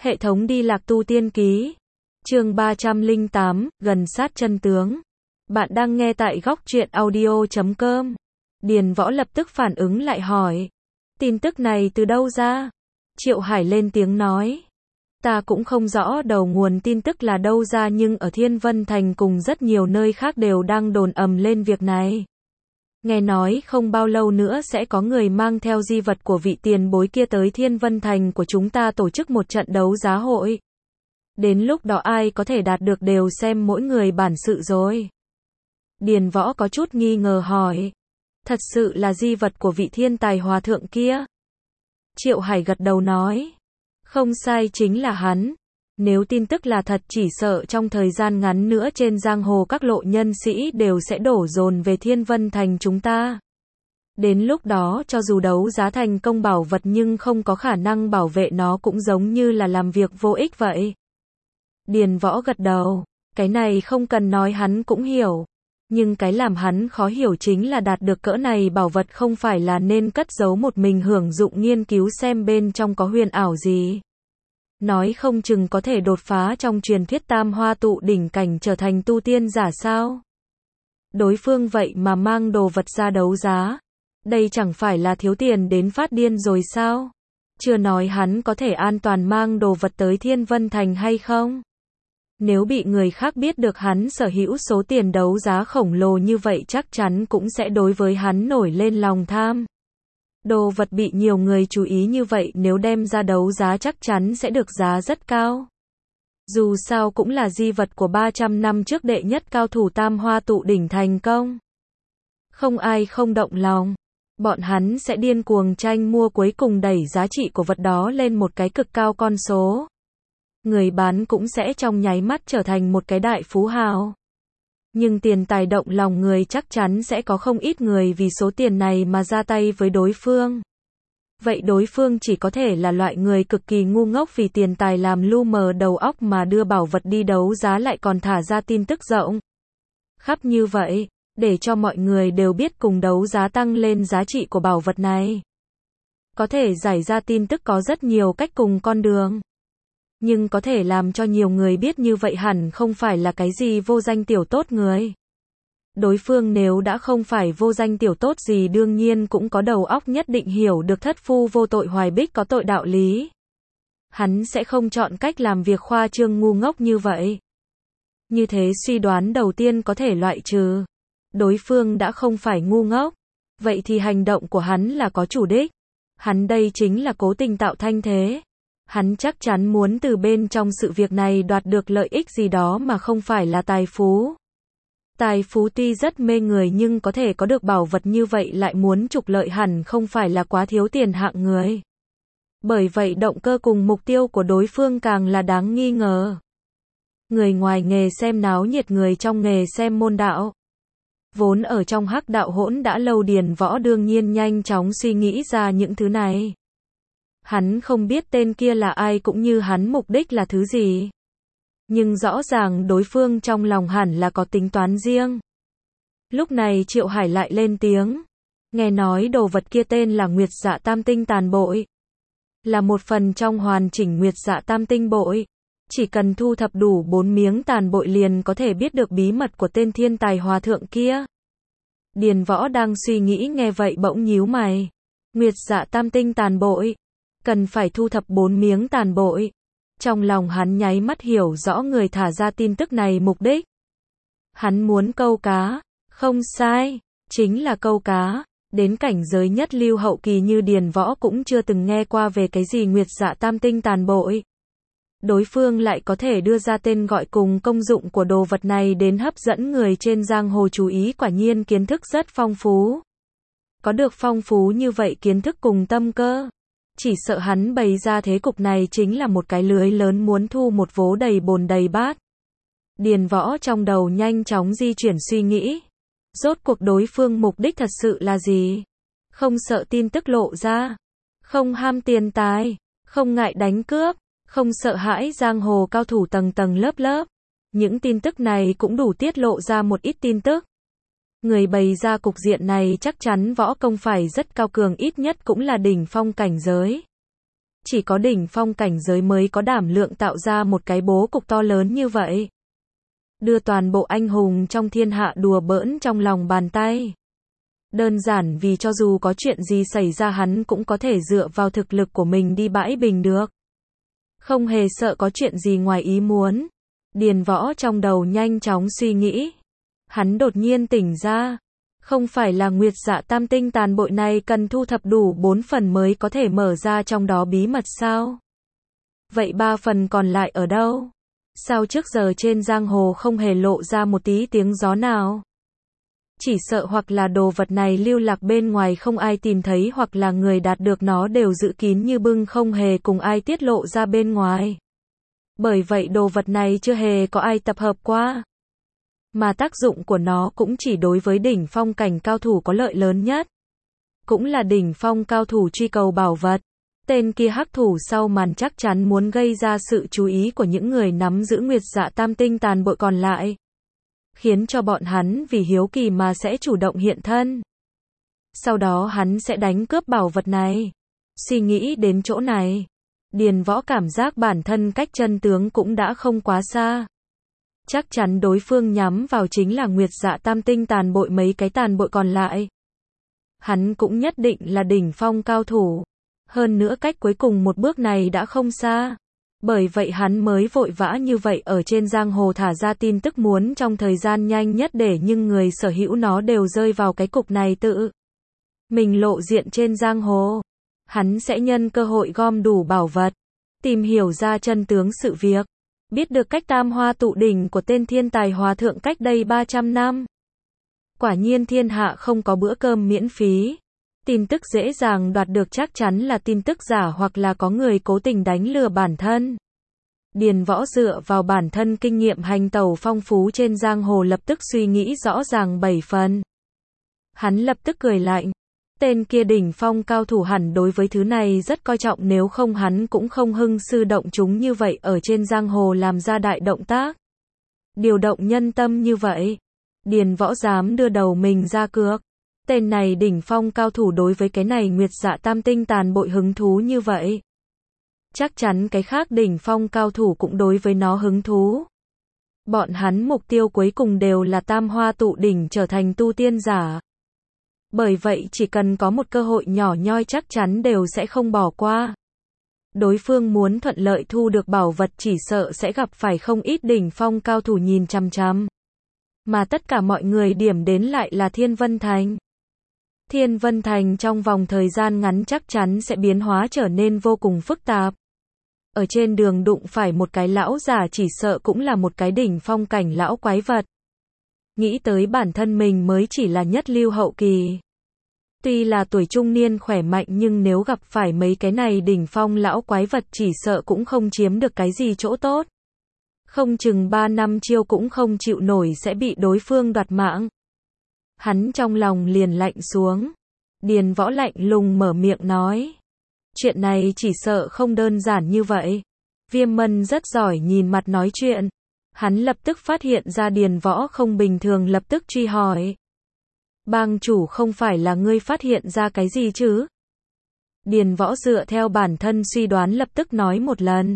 Hệ thống đi lạc tu tiên ký. Chương 308, gần sát chân tướng. Bạn đang nghe tại góc truyện audio.com. Điền Võ lập tức phản ứng lại hỏi. Tin tức này từ đâu ra? Triệu Hải lên tiếng nói. Ta cũng không rõ đầu nguồn tin tức là đâu ra, nhưng ở Thiên Vân Thành cùng rất nhiều nơi khác đều đang đồn ầm lên việc này. Nghe nói không bao lâu nữa sẽ có người mang theo di vật của vị tiền bối kia tới Thiên Vân Thành của chúng ta tổ chức một trận đấu giá hội. Đến lúc đó ai có thể đạt được đều xem mỗi người bản sự rồi. Điền Võ có chút nghi ngờ hỏi. Thật sự là di vật của vị thiên tài hòa thượng kia? Triệu Hải gật đầu nói. Không sai, chính là hắn. Nếu tin tức là thật, chỉ sợ trong thời gian ngắn nữa trên giang hồ các lộ nhân sĩ đều sẽ đổ dồn về Thiên Vân Thành chúng ta. Đến lúc đó cho dù đấu giá thành công bảo vật nhưng không có khả năng bảo vệ nó cũng giống như là làm việc vô ích vậy. Điền Võ gật đầu. Cái này không cần nói hắn cũng hiểu. Nhưng cái làm hắn khó hiểu chính là đạt được cỡ này bảo vật không phải là nên cất giấu một mình hưởng dụng nghiên cứu xem bên trong có huyền ảo gì. Nói không chừng có thể đột phá trong truyền thuyết tam hoa tụ đỉnh cảnh trở thành tu tiên giả sao? Đối phương vậy mà mang đồ vật ra đấu giá. Đây chẳng phải là thiếu tiền đến phát điên rồi sao? Chưa nói hắn có thể an toàn mang đồ vật tới Thiên Vân Thành hay không? Nếu bị người khác biết được hắn sở hữu số tiền đấu giá khổng lồ như vậy chắc chắn cũng sẽ đối với hắn nổi lên lòng tham. Đồ vật bị nhiều người chú ý như vậy nếu đem ra đấu giá chắc chắn sẽ được giá rất cao. Dù sao cũng là di vật của 300 năm trước đệ nhất cao thủ tam hoa tụ đỉnh thành công. Không ai không động lòng. Bọn hắn sẽ điên cuồng tranh mua, cuối cùng đẩy giá trị của vật đó lên một cái cực cao con số. Người bán cũng sẽ trong nháy mắt trở thành một cái đại phú hào. Nhưng tiền tài động lòng người chắc chắn sẽ có không ít người vì số tiền này mà ra tay với đối phương. Vậy đối phương chỉ có thể là loại người cực kỳ ngu ngốc vì tiền tài làm lu mờ đầu óc mà đưa bảo vật đi đấu giá, lại còn thả ra tin tức rộng khắp như vậy, để cho mọi người đều biết cùng đấu giá tăng lên giá trị của bảo vật này. Có thể giải ra tin tức có rất nhiều cách cùng con đường. Nhưng có thể làm cho nhiều người biết như vậy hẳn không phải là cái gì vô danh tiểu tốt người. Đối phương nếu đã không phải vô danh tiểu tốt gì đương nhiên cũng có đầu óc nhất định hiểu được thất phu vô tội hoài bích có tội đạo lý. Hắn sẽ không chọn cách làm việc khoa trương ngu ngốc như vậy. Như thế suy đoán đầu tiên có thể loại trừ. Đối phương đã không phải ngu ngốc. Vậy thì hành động của hắn là có chủ đích. Hắn đây chính là cố tình tạo thanh thế. Hắn chắc chắn muốn từ bên trong sự việc này đoạt được lợi ích gì đó mà không phải là tài phú. Tài phú tuy rất mê người nhưng có thể có được bảo vật như vậy lại muốn trục lợi hẳn không phải là quá thiếu tiền hạng người. Bởi vậy động cơ cùng mục tiêu của đối phương càng là đáng nghi ngờ. Người ngoài nghề xem náo nhiệt, người trong nghề xem môn đạo. Vốn ở trong hắc đạo hỗn đã lâu, Điền Võ đương nhiên nhanh chóng suy nghĩ ra những thứ này. Hắn không biết tên kia là ai cũng như hắn mục đích là thứ gì. Nhưng rõ ràng đối phương trong lòng hẳn là có tính toán riêng. Lúc này Triệu Hải lại lên tiếng. Nghe nói đồ vật kia tên là Nguyệt Dạ Tam Tinh Tàn Bội. Là một phần trong hoàn chỉnh Nguyệt Dạ Tam Tinh Bội. Chỉ cần thu thập đủ 4 miếng tàn bội liền có thể biết được bí mật của tên thiên tài hòa thượng kia. Điền Võ đang suy nghĩ nghe vậy bỗng nhíu mày. Nguyệt Dạ Tam Tinh Tàn Bội. Cần phải thu thập 4 miếng tàn bội. Trong lòng hắn nháy mắt hiểu rõ người thả ra tin tức này mục đích. Hắn muốn câu cá. Không sai, chính là câu cá. Đến cảnh giới nhất lưu hậu kỳ như Điền Võ cũng chưa từng nghe qua về cái gì Nguyệt Dạ Tam Tinh Tàn Bội. Đối phương lại có thể đưa ra tên gọi cùng công dụng của đồ vật này đến hấp dẫn người trên giang hồ chú ý, quả nhiên kiến thức rất phong phú. Có được phong phú như vậy kiến thức cùng tâm cơ. Chỉ sợ hắn bày ra thế cục này chính là một cái lưới lớn muốn thu một vố đầy bồn đầy bát. Điền Võ trong đầu nhanh chóng di chuyển suy nghĩ. Rốt cuộc đối phương mục đích thật sự là gì? Không sợ tin tức lộ ra. Không ham tiền tài. Không ngại đánh cướp. Không sợ hãi giang hồ cao thủ tầng tầng lớp lớp. Những tin tức này cũng đủ tiết lộ ra một ít tin tức. Người bày ra cục diện này chắc chắn võ công phải rất cao cường, ít nhất cũng là đỉnh phong cảnh giới. Chỉ có đỉnh phong cảnh giới mới có đảm lượng tạo ra một cái bố cục to lớn như vậy. Đưa toàn bộ anh hùng trong thiên hạ đùa bỡn trong lòng bàn tay. Đơn giản vì cho dù có chuyện gì xảy ra hắn cũng có thể dựa vào thực lực của mình đi bãi bình được. Không hề sợ có chuyện gì ngoài ý muốn. Điền Võ trong đầu nhanh chóng suy nghĩ. Hắn đột nhiên tỉnh ra. Không phải là Nguyệt Dạ Tam Tinh tàn bội này cần thu thập đủ 4 phần mới có thể mở ra trong đó bí mật sao? Vậy 3 phần còn lại ở đâu? Sao trước giờ trên giang hồ không hề lộ ra một tí tiếng gió nào? Chỉ sợ hoặc là đồ vật này lưu lạc bên ngoài không ai tìm thấy hoặc là người đạt được nó đều giữ kín như bưng không hề cùng ai tiết lộ ra bên ngoài. Bởi vậy đồ vật này chưa hề có ai tập hợp qua. Mà tác dụng của nó cũng chỉ đối với đỉnh phong cảnh cao thủ có lợi lớn nhất. Cũng là đỉnh phong cao thủ truy cầu bảo vật. Tên kia hắc thủ sau màn chắc chắn muốn gây ra sự chú ý của những người nắm giữ Nguyệt Dạ Tam Tinh tàn bội còn lại. Khiến cho bọn hắn vì hiếu kỳ mà sẽ chủ động hiện thân. Sau đó hắn sẽ đánh cướp bảo vật này. Suy nghĩ đến chỗ này, Điền Võ cảm giác bản thân cách chân tướng cũng đã không quá xa. Chắc chắn đối phương nhắm vào chính là Nguyệt Dạ Tam Tinh tàn bội mấy cái tàn bội còn lại. Hắn cũng nhất định là đỉnh phong cao thủ. Hơn nữa cách cuối cùng một bước này đã không xa. Bởi vậy hắn mới vội vã như vậy ở trên giang hồ thả ra tin tức muốn trong thời gian nhanh nhất để nhưng người sở hữu nó đều rơi vào cái cục này tự. Mình lộ diện trên giang hồ. Hắn sẽ nhân cơ hội gom đủ bảo vật. Tìm hiểu ra chân tướng sự việc. Biết được cách tam hoa tụ đỉnh của tên thiên tài hòa thượng cách đây 300 năm. Quả nhiên thiên hạ không có bữa cơm miễn phí. Tin tức dễ dàng đoạt được chắc chắn là tin tức giả hoặc là có người cố tình đánh lừa bản thân. Điền Võ dựa vào bản thân kinh nghiệm hành tẩu phong phú trên giang hồ lập tức suy nghĩ rõ ràng 7 phần. Hắn lập tức cười lạnh. Tên kia đỉnh phong cao thủ hẳn đối với thứ này rất coi trọng nếu không hắn cũng không hưng sư động chúng như vậy ở trên giang hồ làm ra đại động tác. Điều động nhân tâm như vậy. Điền Võ dám đưa đầu mình ra cược. Tên này đỉnh phong cao thủ đối với cái này Nguyệt Dạ Tam Tinh tàn bội hứng thú như vậy. Chắc chắn cái khác đỉnh phong cao thủ cũng đối với nó hứng thú. Bọn hắn mục tiêu cuối cùng đều là tam hoa tụ đỉnh trở thành tu tiên giả. Bởi vậy chỉ cần có một cơ hội nhỏ nhoi chắc chắn đều sẽ không bỏ qua. Đối phương muốn thuận lợi thu được bảo vật chỉ sợ sẽ gặp phải không ít đỉnh phong cao thủ nhìn chằm chằm. Mà tất cả mọi người điểm đến lại là Thiên Vân Thành. Thiên Vân Thành trong vòng thời gian ngắn chắc chắn sẽ biến hóa trở nên vô cùng phức tạp. Ở trên đường đụng phải một cái lão già chỉ sợ cũng là một cái đỉnh phong cảnh lão quái vật. Nghĩ tới bản thân mình mới chỉ là nhất lưu hậu kỳ. Tuy là tuổi trung niên khỏe mạnh nhưng nếu gặp phải mấy cái này đỉnh phong lão quái vật chỉ sợ cũng không chiếm được cái gì chỗ tốt. Không chừng 3 năm chiêu cũng không chịu nổi sẽ bị đối phương đoạt mạng. Hắn trong lòng liền lạnh xuống. Điền Võ lạnh lùng mở miệng nói. Chuyện này chỉ sợ không đơn giản như vậy. Viêm Mân rất giỏi nhìn mặt nói chuyện. Hắn lập tức phát hiện ra Điền Võ không bình thường lập tức truy hỏi. Bang chủ không phải là ngươi phát hiện ra cái gì chứ? Điền Võ dựa theo bản thân suy đoán lập tức nói một lần.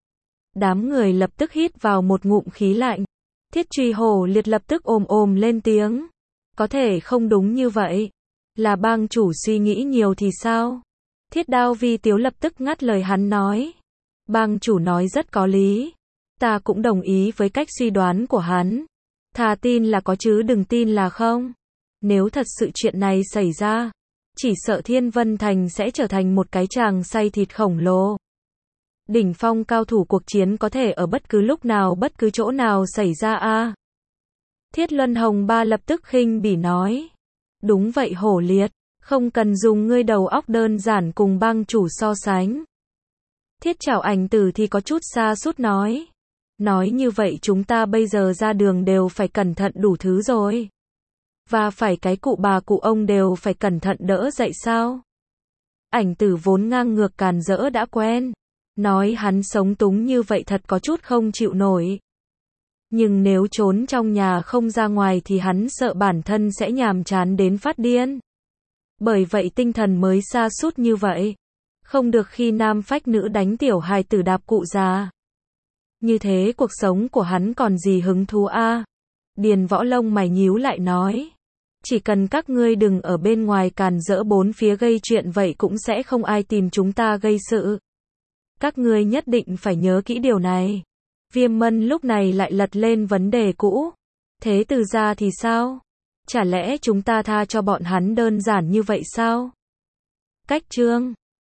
Đám người lập tức hít vào một ngụm khí lạnh. Thiết Truy Hổ Liệt lập tức ồm lên tiếng. Có thể không đúng như vậy. Là bang chủ suy nghĩ nhiều thì sao? Thiết Đao Vi Tiếu lập tức ngắt lời hắn nói. Bang chủ nói rất có lý. Ta cũng đồng ý với cách suy đoán của hắn. Thà tin là có chứ đừng tin là không. Nếu thật sự chuyện này xảy ra, chỉ sợ Thiên Vân Thành sẽ trở thành một cái tràng xay thịt khổng lồ. Đỉnh phong cao thủ cuộc chiến có thể ở bất cứ lúc nào bất cứ chỗ nào xảy ra a. Thiết Luân Hồng Ba lập tức khinh bỉ nói. Đúng vậy Hổ Liệt, không cần dùng ngươi đầu óc đơn giản cùng bang chủ so sánh. Thiết Trảo Ảnh Tử thì có chút xa sút nói. Nói như vậy chúng ta bây giờ ra đường đều phải cẩn thận đủ thứ rồi. Và phải cái cụ bà cụ ông đều phải cẩn thận đỡ dậy sao? Ảnh Tử vốn ngang ngược càn rỡ đã quen. Nói hắn sống túng như vậy thật có chút không chịu nổi. Nhưng nếu trốn trong nhà không ra ngoài thì hắn sợ bản thân sẽ nhàm chán đến phát điên. Bởi vậy tinh thần mới sa sút như vậy. Không được khi nam phách nữ đánh tiểu hài tử đạp cụ già. Như thế cuộc sống của hắn còn gì hứng thú a? Điền Võ lông mày nhíu lại nói. Chỉ cần các ngươi đừng ở bên ngoài càn rỡ bốn phía gây chuyện vậy cũng sẽ không ai tìm chúng ta gây sự. Các ngươi nhất định phải nhớ kỹ điều này. Viêm Mân lúc này lại lật lên vấn đề cũ. Thế Từ gia thì sao? Chả lẽ chúng ta tha cho bọn hắn đơn giản như vậy sao? Cách chương